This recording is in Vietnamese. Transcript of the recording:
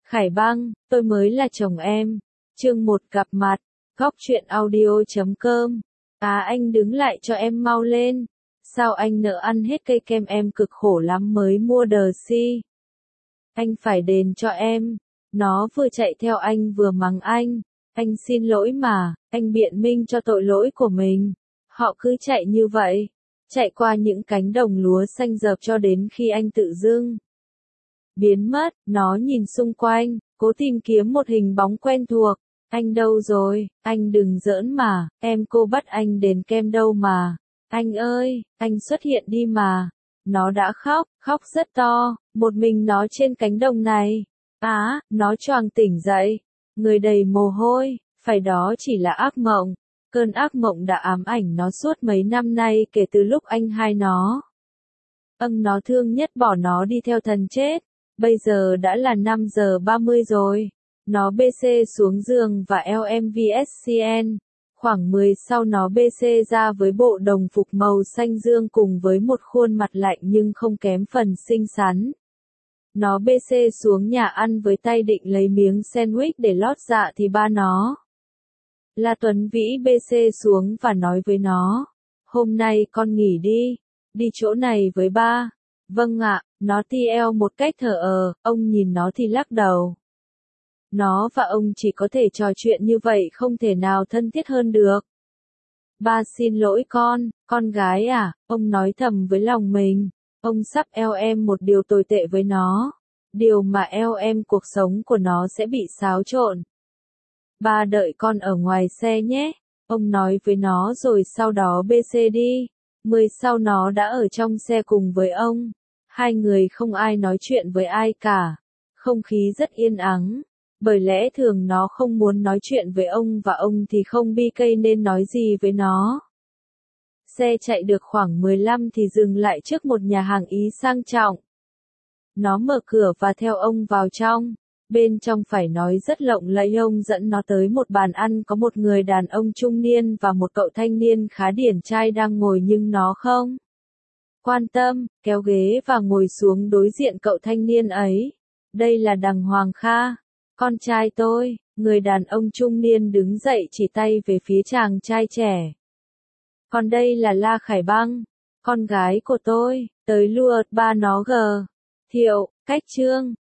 Khải Băng, tôi mới là chồng em. Chương 1 gặp mặt. Góc truyện audio.com. Anh đứng lại cho em mau lên. Sao anh nỡ ăn hết cây kem em cực khổ lắm mới mua đờ si. Anh phải đền cho em. Nó vừa chạy theo anh vừa mắng anh. Anh xin lỗi mà, anh biện minh cho tội lỗi của mình. Họ cứ chạy như vậy. Chạy qua những cánh đồng lúa xanh rợp cho đến khi anh tự dưng biến mất. Nó nhìn xung quanh, cố tìm kiếm một hình bóng quen thuộc. Anh đâu rồi? Anh đừng giỡn mà, cô bắt anh đền kem đâu mà. Anh ơi, anh xuất hiện đi mà. Nó đã khóc rất to, một mình nó trên cánh đồng này. Nó choàng tỉnh dậy, người đầy mồ hôi, phải đó chỉ là ác mộng. Cơn ác mộng đã ám ảnh nó suốt mấy năm nay kể từ lúc anh hai nó. Nó thương nhất bỏ nó đi theo thần chết. Bây giờ đã là 5 giờ 30 rồi. Nó BC xuống giường và LMVSCN. Khoảng 10 sau nó BC ra với bộ đồng phục màu xanh dương cùng với một khuôn mặt lạnh nhưng không kém phần xinh xắn. Nó BC xuống nhà ăn với tay định lấy miếng sandwich để lót dạ thì ba nó. La Tuấn Vĩ BC xuống và nói với nó. Hôm nay con nghỉ đi. Đi chỗ này với ba. Vâng ạ, nó TL một cách thờ ông nhìn nó thì lắc đầu. Nó và ông chỉ có thể trò chuyện như vậy không thể nào thân thiết hơn được. Ba xin lỗi con gái à, ông nói thầm với lòng mình. Ông sắp LM một điều tồi tệ với nó. Điều mà LM cuộc sống của nó sẽ bị xáo trộn. Ba đợi con ở ngoài xe nhé. Ông nói với nó rồi sau đó BC đi. 10 sau nó đã ở trong xe cùng với ông. Hai người không ai nói chuyện với ai cả. Không khí rất yên ắng. Bởi lẽ thường nó không muốn nói chuyện với ông và ông thì không BK nên nói gì với nó. Xe chạy được khoảng 15 thì dừng lại trước một nhà hàng Ý sang trọng. Nó mở cửa và theo ông vào trong. Bên trong phải nói rất lộng lẫy, ông dẫn nó tới một bàn ăn có một người đàn ông trung niên và một cậu thanh niên khá điển trai đang ngồi nhưng nó không quan tâm, kéo ghế và ngồi xuống đối diện cậu thanh niên ấy. Đây là Đằng Hoàng Kha, con trai tôi. Người đàn ông trung niên đứng dậy chỉ tay về phía chàng trai trẻ. Còn đây là La Khải Băng, con gái của tôi, tới lùa ba nó Thiệu, cách Trương.